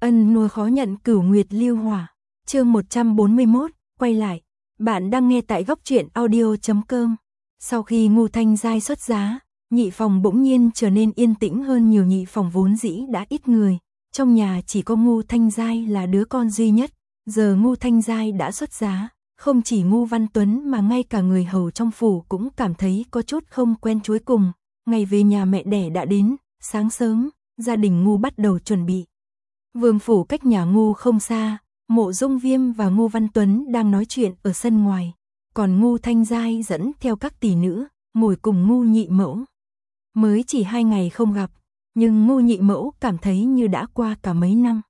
Ân nuôi khó nhận cửu nguyệt lưu hỏa. Chương 141, quay lại. Bạn đang nghe tại góc truyện audio.com. Sau khi Ngưu Thanh Giai xuất giá, nhị phòng bỗng nhiên trở nên yên tĩnh hơn nhiều. Nhị phòng vốn dĩ đã ít người, trong nhà chỉ có Ngưu Thanh Giai là đứa con duy nhất. Giờ Ngưu Thanh Giai đã xuất giá, không chỉ Ngưu Văn Tuấn mà ngay cả người hầu trong phủ cũng cảm thấy có chút không quen. Cuối cùng, ngày về nhà mẹ đẻ đã đến. Sáng sớm, gia đình Ngưu bắt đầu chuẩn bị. Vương phủ cách nhà Ngưu không xa, Mộ Dung Viêm và Ngưu Văn Tuấn đang nói chuyện ở sân ngoài, còn Ngưu Thanh Giai dẫn theo các tỷ nữ, ngồi cùng Ngưu nhị mẫu. Mới chỉ 2 ngày không gặp, nhưng Ngưu nhị mẫu cảm thấy như đã qua cả mấy năm.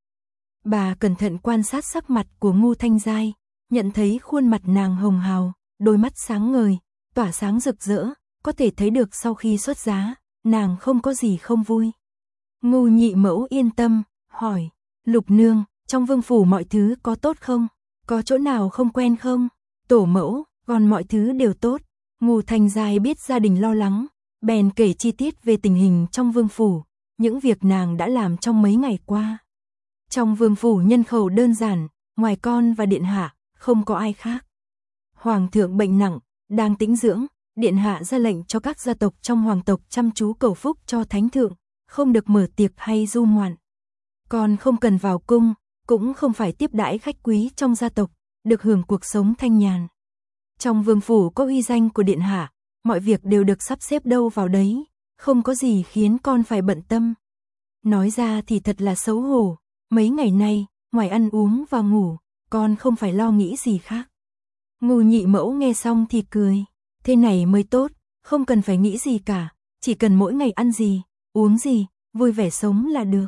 Bà cẩn thận quan sát sắc mặt của Ngưu Thanh Giai, nhận thấy khuôn mặt nàng hồng hào, đôi mắt sáng ngời, tỏa sáng rực rỡ, có thể thấy được sau khi xuất giá, nàng không có gì không vui. Ngưu nhị mẫu yên tâm, hỏi, Lục nương, trong vương phủ mọi thứ có tốt không? Có chỗ nào không quen không? Tổ mẫu, còn mọi thứ đều tốt. Ngưu Thanh Giai biết gia đình lo lắng, bèn kể chi tiết về tình hình trong vương phủ, những việc nàng đã làm trong mấy ngày qua. Trong vương phủ nhân khẩu đơn giản, ngoài con và điện hạ, không có ai khác. Hoàng thượng bệnh nặng, đang tĩnh dưỡng, điện hạ ra lệnh cho các gia tộc trong hoàng tộc chăm chú cầu phúc cho thánh thượng, không được mở tiệc hay du ngoạn. Con không cần vào cung, cũng không phải tiếp đãi khách quý trong gia tộc, được hưởng cuộc sống thanh nhàn. Trong vương phủ có uy danh của điện hạ, mọi việc đều được sắp xếp đâu vào đấy, không có gì khiến con phải bận tâm. Nói ra thì thật là xấu hổ, mấy ngày nay, ngoài ăn uống và ngủ, con không phải lo nghĩ gì khác. Ngưu nhị mẫu nghe xong thì cười, thế này mới tốt, không cần phải nghĩ gì cả, chỉ cần mỗi ngày ăn gì, uống gì, vui vẻ sống là được.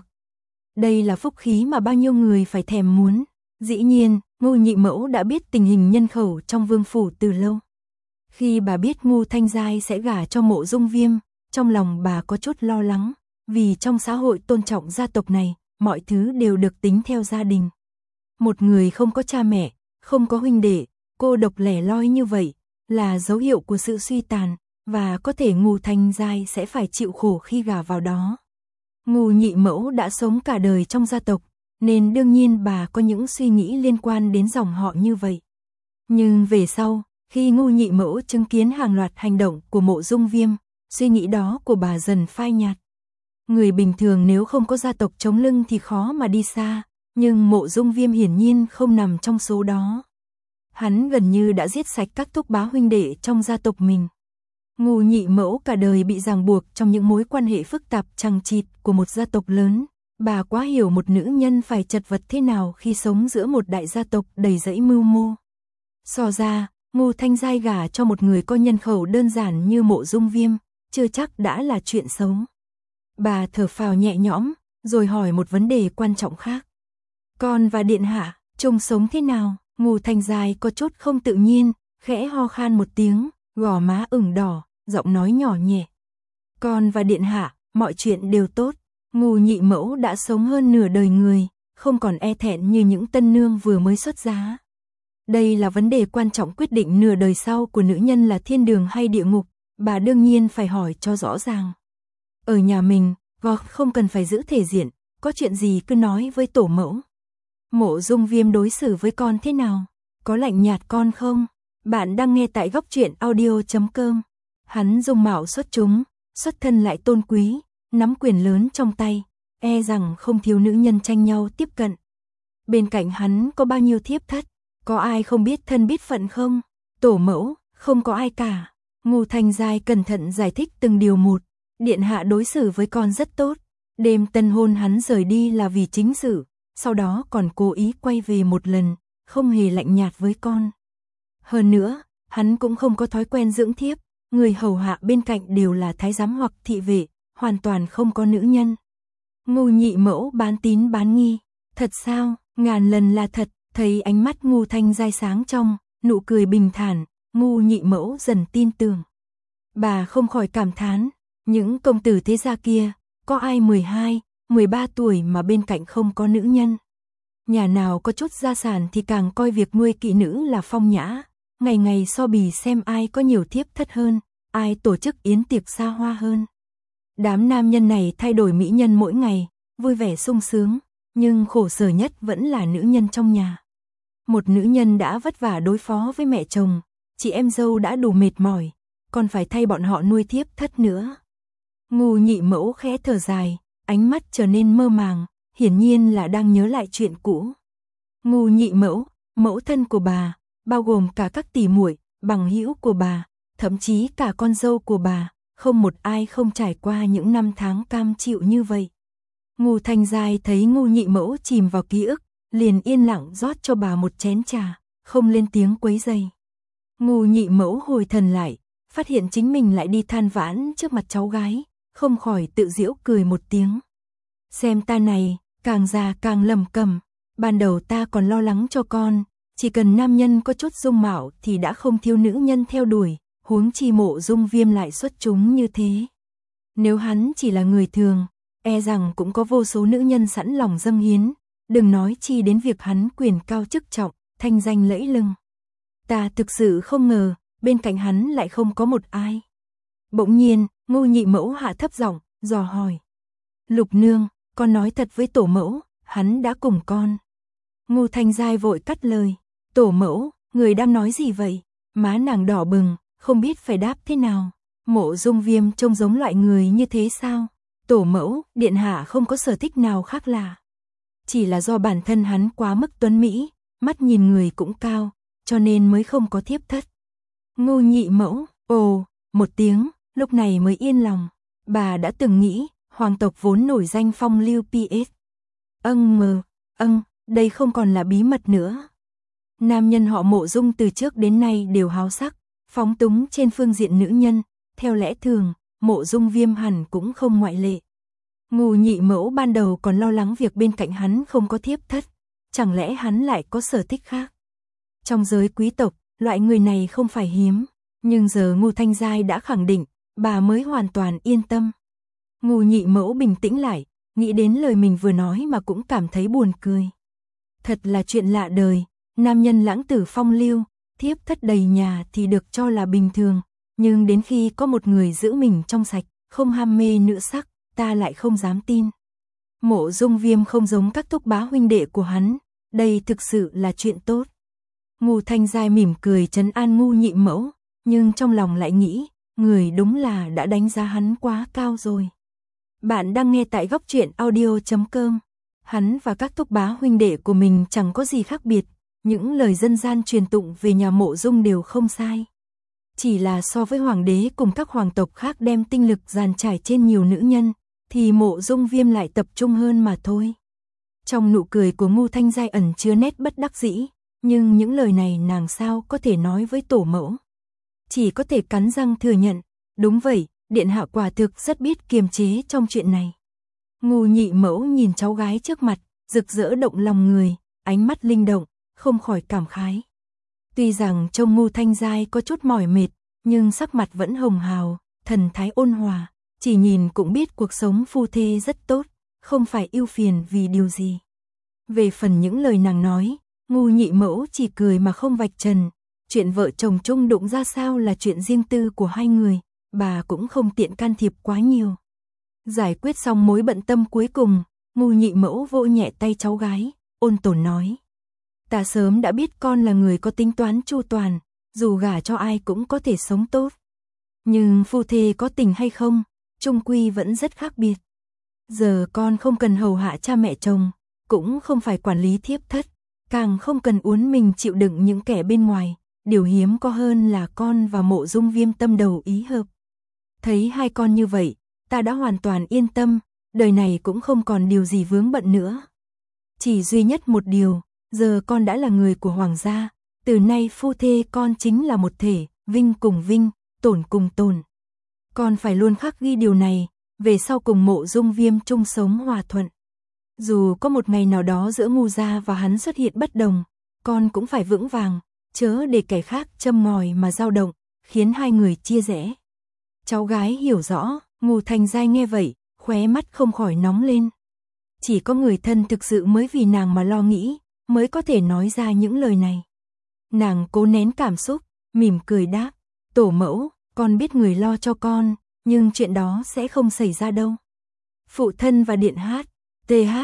Đây là phúc khí mà bao nhiêu người phải thèm muốn. Dĩ nhiên, Ngưu nhị mẫu đã biết tình hình nhân khẩu trong vương phủ từ lâu. Khi bà biết Ngưu Thanh Giai sẽ gả cho Mộ Dung Viêm, trong lòng bà có chút lo lắng, vì trong xã hội tôn trọng gia tộc này, mọi thứ đều được tính theo gia đình. Một người không có cha mẹ, không có huynh đệ, cô độc lẻ loi như vậy, là dấu hiệu của sự suy tàn, và có thể Ngưu Thanh Giai sẽ phải chịu khổ khi gả vào đó. Ngưu nhị mẫu đã sống cả đời trong gia tộc, nên đương nhiên bà có những suy nghĩ liên quan đến dòng họ như vậy. Nhưng về sau, khi Ngưu nhị mẫu chứng kiến hàng loạt hành động của Mộ Dung Viêm, suy nghĩ đó của bà dần phai nhạt. Người bình thường nếu không có gia tộc chống lưng thì khó mà đi xa, nhưng Mộ Dung Viêm hiển nhiên không nằm trong số đó. Hắn gần như đã giết sạch các thúc bá huynh đệ trong gia tộc mình. Ngưu nhị mẫu cả đời bị ràng buộc trong những mối quan hệ phức tạp chằng chịt của một gia tộc lớn. Bà quá hiểu một nữ nhân phải chật vật thế nào khi sống giữa một đại gia tộc đầy rẫy mưu mô. So ra, Ngưu Thanh Giai gả cho một người có nhân khẩu đơn giản như Mộ Dung Viêm, chưa chắc đã là chuyện xấu. Bà thở phào nhẹ nhõm, rồi hỏi một vấn đề quan trọng khác. Con và điện hạ, chung sống thế nào? Ngưu Thanh Giai có chút không tự nhiên, khẽ ho khan một tiếng, gò má ửng đỏ, giọng nói nhỏ nhẹ. Con và điện hạ, mọi chuyện đều tốt. Ngưu nhị mẫu đã sống hơn nửa đời người, không còn e thẹn như những tân nương vừa mới xuất giá. Đây là vấn đề quan trọng quyết định nửa đời sau của nữ nhân là thiên đường hay địa ngục, bà đương nhiên phải hỏi cho rõ ràng. Ở nhà mình, không cần phải giữ thể diện, có chuyện gì cứ nói với tổ mẫu. Mộ Dung Viêm đối xử với con thế nào? Có lạnh nhạt con không? Bạn đang nghe tại góc truyện audio.com. Hắn dung mạo xuất chúng, xuất thân lại tôn quý, nắm quyền lớn trong tay, e rằng không thiếu nữ nhân tranh nhau tiếp cận. Bên cạnh hắn có bao nhiêu thiếp thất, có ai không biết thân biết phận không? Tổ mẫu, không có ai cả. Ngưu Thanh Giai cẩn thận giải thích từng điều một. Điện hạ đối xử với con rất tốt. Đêm tân hôn hắn rời đi là vì chính sự, sau đó còn cố ý quay về một lần, không hề lạnh nhạt với con. Hơn nữa, hắn cũng không có thói quen dưỡng thiếp, người hầu hạ bên cạnh đều là thái giám hoặc thị vệ, hoàn toàn không có nữ nhân. Ngưu nhị mẫu bán tín bán nghi. Thật sao? Ngàn lần là thật. Thấy ánh mắt Ngưu Thanh Giai sáng trong, nụ cười bình thản, Ngưu nhị mẫu dần tin tưởng. Bà không khỏi cảm thán, những công tử thế gia kia, có ai 12, 13 tuổi mà bên cạnh không có nữ nhân. Nhà nào có chút gia sản thì càng coi việc nuôi kỵ nữ là phong nhã, ngày ngày so bì xem ai có nhiều thiếp thất hơn, ai tổ chức yến tiệc xa hoa hơn. Đám nam nhân này thay đổi mỹ nhân mỗi ngày, vui vẻ sung sướng, nhưng khổ sở nhất vẫn là nữ nhân trong nhà. Một nữ nhân đã vất vả đối phó với mẹ chồng, chị em dâu đã đủ mệt mỏi, còn phải thay bọn họ nuôi thiếp thất nữa. Ngu nhị mẫu khẽ thở dài, ánh mắt trở nên mơ màng, hiển nhiên là đang nhớ lại chuyện cũ. Ngu nhị mẫu, mẫu thân của bà, bao gồm cả các tỷ muội, bằng hữu của bà, thậm chí cả con dâu của bà, không một ai không trải qua những năm tháng cam chịu như vậy. Ngu Thanh Giai thấy ngu nhị mẫu chìm vào ký ức, liền yên lặng rót cho bà một chén trà, không lên tiếng quấy rầy. Ngu nhị mẫu hồi thần lại, phát hiện chính mình lại đi than vãn trước mặt cháu gái, không khỏi tự giễu cười một tiếng. Xem ta này, càng già càng lầm cầm, ban đầu ta còn lo lắng cho con, chỉ cần nam nhân có chút dung mạo thì đã không thiếu nữ nhân theo đuổi, huống chi Mộ Dung Viêm lại xuất chúng như thế. Nếu hắn chỉ là người thường, e rằng cũng có vô số nữ nhân sẵn lòng dâng hiến, đừng nói chi đến việc hắn quyền cao chức trọng, thanh danh lẫy lừng. Ta thực sự không ngờ, bên cạnh hắn lại không có một ai. Bỗng nhiên, Ngu nhị mẫu hạ thấp giọng, dò hỏi. Lục nương, con nói thật với tổ mẫu, hắn đã cùng con. Ngu Thanh Giai vội cắt lời. Tổ mẫu, người đang nói gì vậy? Má nàng đỏ bừng, không biết phải đáp thế nào. Mộ Dung Viêm trông giống loại người như thế sao? Tổ mẫu, điện hạ không có sở thích nào khác lạ. Chỉ là do bản thân hắn quá mức tuấn mỹ, mắt nhìn người cũng cao, cho nên mới không có thiếp thất. Ngu nhị mẫu, ồ, một tiếng, lúc này mới yên lòng. Bà đã từng nghĩ, hoàng tộc vốn nổi danh phong lưu PS. Đây không còn là bí mật nữa. Nam nhân họ Mộ Dung từ trước đến nay đều háo sắc, phóng túng trên phương diện nữ nhân, theo lẽ thường, Mộ Dung Viêm hẳn cũng không ngoại lệ. Ngu nhị mẫu ban đầu còn lo lắng việc bên cạnh hắn không có thiếp thất, chẳng lẽ hắn lại có sở thích khác. Trong giới quý tộc, loại người này không phải hiếm, nhưng giờ Ngu Thanh Giai đã khẳng định, bà mới hoàn toàn yên tâm. Ngu nhị mẫu bình tĩnh lại, nghĩ đến lời mình vừa nói mà cũng cảm thấy buồn cười. Thật là chuyện lạ đời, nam nhân lãng tử phong lưu, thiếp thất đầy nhà thì được cho là bình thường, nhưng đến khi có một người giữ mình trong sạch, không ham mê nữ sắc, ta lại không dám tin. Mộ Dung Viêm không giống các thúc bá huynh đệ của hắn, đây thực sự là chuyện tốt. Ngu Thanh Giai mỉm cười trấn an Ngu nhị mẫu, nhưng trong lòng lại nghĩ, người đúng là đã đánh giá hắn quá cao rồi. Bạn đang nghe tại Góc Truyện Audio.com. Hắn và các thúc bá huynh đệ của mình chẳng có gì khác biệt, những lời dân gian truyền tụng về nhà Mộ Dung đều không sai. Chỉ là so với hoàng đế cùng các hoàng tộc khác đem tinh lực dàn trải trên nhiều nữ nhân, thì Mộ Dung Viêm lại tập trung hơn mà thôi. Trong nụ cười của Ngu Thanh Giai ẩn chứa nét bất đắc dĩ, nhưng những lời này nàng sao có thể nói với tổ mẫu. Chỉ có thể cắn răng thừa nhận, đúng vậy, điện hạ quả thực rất biết kiềm chế trong chuyện này. Ngu nhị mẫu nhìn cháu gái trước mặt, rực rỡ động lòng người, ánh mắt linh động, không khỏi cảm khái. Tuy rằng trông Ngu Thanh Giai có chút mỏi mệt, nhưng sắc mặt vẫn hồng hào, thần thái ôn hòa, chỉ nhìn cũng biết cuộc sống phu thê rất tốt, không phải ưu phiền vì điều gì. Về phần những lời nàng nói, Ngu nhị mẫu chỉ cười mà không vạch trần, chuyện vợ chồng chung đụng ra sao là chuyện riêng tư của hai người, bà cũng không tiện can thiệp quá nhiều. Giải quyết xong mối bận tâm cuối cùng, Ngu nhị mẫu vỗ nhẹ tay cháu gái, ôn tồn nói. Ta sớm đã biết con là người có tính toán chu toàn, dù gả cho ai cũng có thể sống tốt. Nhưng phu thê có tình hay không, chung quy vẫn rất khác biệt. Giờ con không cần hầu hạ cha mẹ chồng, cũng không phải quản lý thiếp thất, càng không cần uốn mình chịu đựng những kẻ bên ngoài, điều hiếm có hơn là con và Mộ Dung Viêm tâm đầu ý hợp. Thấy hai con như vậy, ta đã hoàn toàn yên tâm, đời này cũng không còn điều gì vướng bận nữa. Chỉ duy nhất một điều, giờ con đã là người của hoàng gia, từ nay phu thê con chính là một thể, vinh cùng vinh, tổn cùng tổn. Con phải luôn khắc ghi điều này, về sau cùng Mộ Dung Viêm chung sống hòa thuận. Dù có một ngày nào đó giữa Ngu gia và hắn xuất hiện bất đồng, con cũng phải vững vàng, chớ để kẻ khác châm ngòi mà dao động, khiến hai người chia rẽ. Cháu gái hiểu rõ, Ngu Thanh Giai nghe vậy, khóe mắt không khỏi nóng lên. Chỉ có người thân thực sự mới vì nàng mà lo nghĩ, mới có thể nói ra những lời này. Nàng cố nén cảm xúc, mỉm cười đáp, tổ mẫu, con biết người lo cho con, nhưng chuyện đó sẽ không xảy ra đâu. Phụ thân và điện hát, TH,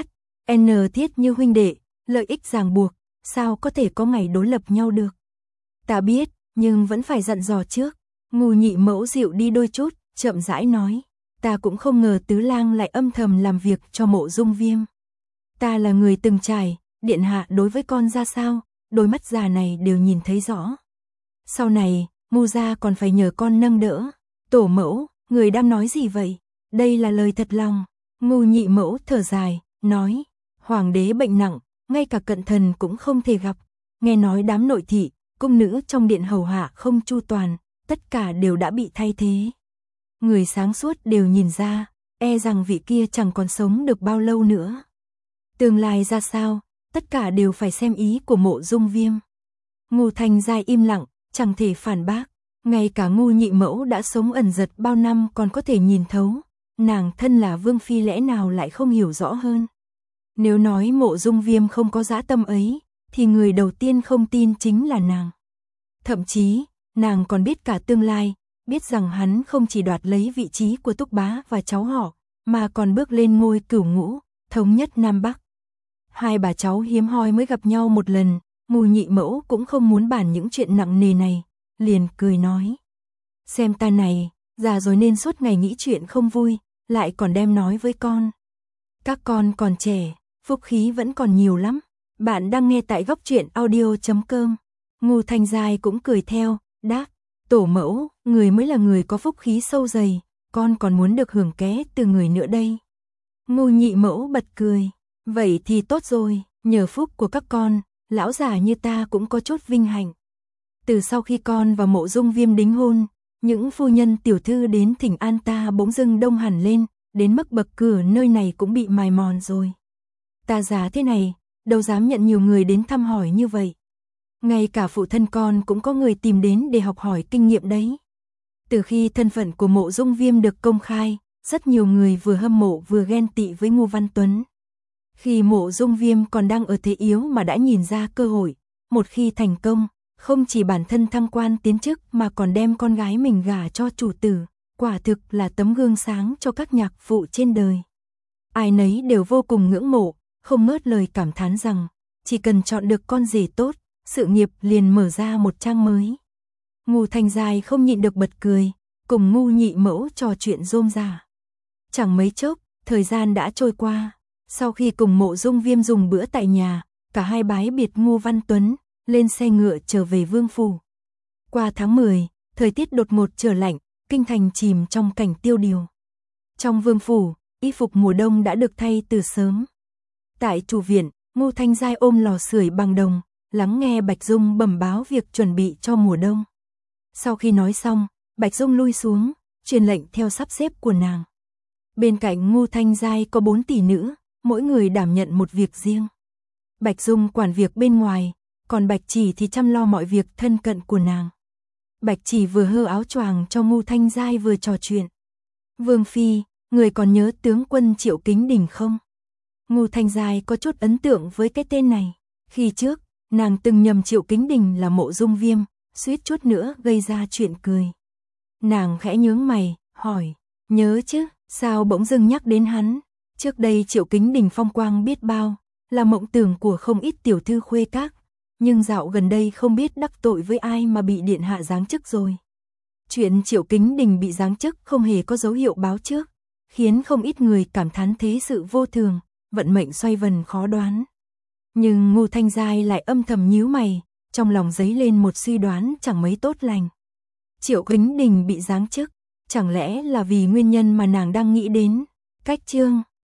N thiết như huynh đệ, lợi ích ràng buộc, sao có thể có ngày đối lập nhau được. Ta biết, nhưng vẫn phải dặn dò trước. Ngô nhị mẫu dịu đi đôi chút, chậm rãi nói. Ta cũng không ngờ Tứ Lang lại âm thầm làm việc cho Mộ Dung Viêm. Ta là người từng trải, điện hạ đối với con ra sao, đôi mắt già này đều nhìn thấy rõ. Sau này, Ngô gia còn phải nhờ con nâng đỡ. Tổ mẫu, người đang nói gì vậy? Đây là lời thật lòng. Ngô nhị mẫu thở dài, nói. Hoàng đế bệnh nặng, ngay cả cận thần cũng không thể gặp. Nghe nói đám nội thị, cung nữ trong điện hầu hạ không chu toàn, tất cả đều đã bị thay thế. Người sáng suốt đều nhìn ra, e rằng vị kia chẳng còn sống được bao lâu nữa. Tương lai ra sao, tất cả đều phải xem ý của Mộ Dung Viêm. Ngô Thanh Giai im lặng, chẳng thể phản bác. Ngay cả Ngô nhị mẫu đã sống ẩn giật bao năm còn có thể nhìn thấu. Nàng thân là vương phi lẽ nào lại không hiểu rõ hơn. Nếu nói Mộ Dung Viêm không có dã tâm ấy, thì người đầu tiên không tin chính là nàng. Thậm chí, nàng còn biết cả tương lai, biết rằng hắn không chỉ đoạt lấy vị trí của Túc Bá và cháu họ, mà còn bước lên ngôi cửu ngũ, thống nhất Nam Bắc. Hai bà cháu hiếm hoi mới gặp nhau một lần, Ngô nhị mẫu cũng không muốn bàn những chuyện nặng nề này, liền cười nói. Xem ta này, già rồi nên suốt ngày nghĩ chuyện không vui, lại còn đem nói với con. Các con còn trẻ, phúc khí vẫn còn nhiều lắm. Bạn đang nghe tại Góc Truyện Audio.com. Ngô Thanh Giai cũng cười theo, đáp. Tổ mẫu, người mới là người có phúc khí sâu dày, con còn muốn được hưởng ké từ người nữa đây. Ngô nhị mẫu bật cười. Vậy thì tốt rồi, nhờ phúc của các con, lão già như ta cũng có chút vinh hạnh. Từ sau khi con và Mộ Dung Viêm đính hôn, những phu nhân tiểu thư đến thỉnh an ta bỗng dưng đông hẳn lên, đến mức bậc cửa nơi này cũng bị mài mòn rồi. Ta già thế này, đâu dám nhận nhiều người đến thăm hỏi như vậy. Ngay cả phụ thân con cũng có người tìm đến để học hỏi kinh nghiệm đấy. Từ khi thân phận của Mộ Dung Viêm được công khai, rất nhiều người vừa hâm mộ vừa ghen tị với Ngô Văn Tuấn. Khi Mộ Dung Viêm còn đang ở thế yếu mà đã nhìn ra cơ hội, một khi thành công, không chỉ bản thân thăng quan tiến chức mà còn đem con gái mình gả cho chủ tử, quả thực là tấm gương sáng cho các nhạc phụ trên đời. Ai nấy đều vô cùng ngưỡng mộ, không ngớt lời cảm thán rằng, chỉ cần chọn được con rể tốt, sự nghiệp liền mở ra một trang mới. Ngô Thanh Giai không nhịn được bật cười, cùng Ngô nhị mẫu trò chuyện rôm rả. Chẳng mấy chốc, thời gian đã trôi qua. Sau khi cùng Mộ Dung Viêm dùng bữa tại nhà, cả hai bái biệt Ngô Văn Tuấn, lên xe ngựa trở về vương phủ. Qua tháng 10, thời tiết đột ngột trở lạnh, kinh thành chìm trong cảnh tiêu điều. Trong vương phủ, y phục mùa đông đã được thay từ sớm. Tại chủ viện, Ngô Thanh Giai ôm lò sưởi bằng đồng, lắng nghe Bạch Dung bẩm báo việc chuẩn bị cho mùa đông. Sau khi nói xong, Bạch Dung lui xuống, truyền lệnh theo sắp xếp của nàng. Bên cạnh Ngô Thanh Giai có 4 tỷ nữ, mỗi người đảm nhận một việc riêng. Bạch Dung quản việc bên ngoài, còn Bạch Chỉ thì chăm lo mọi việc thân cận của nàng. Bạch Chỉ vừa hơ áo choàng cho Ngô Thanh Giai vừa trò chuyện. Vương phi, người còn nhớ tướng quân Triệu Kính Đình không? Ngô Thanh Giai có chút ấn tượng với cái tên này. Khi trước, nàng từng nhầm Triệu Kính Đình là Mộ Dung Viêm, suýt chút nữa gây ra chuyện cười. Nàng khẽ nhướng mày, hỏi, nhớ chứ, sao bỗng dưng nhắc đến hắn? Trước đây Triệu Kính Đình phong quang biết bao, là mộng tưởng của không ít tiểu thư khuê các, nhưng dạo gần đây không biết đắc tội với ai mà bị điện hạ giáng chức rồi. Chuyện Triệu Kính Đình bị giáng chức không hề có dấu hiệu báo trước, khiến không ít người cảm thán thế sự vô thường, vận mệnh xoay vần khó đoán. Nhưng Ngô Thanh Giai lại âm thầm nhíu mày, trong lòng dấy lên một suy đoán chẳng mấy tốt lành. Triệu Kính Đình bị giáng chức, chẳng lẽ là vì nguyên nhân mà nàng đang nghĩ đến? Cách chương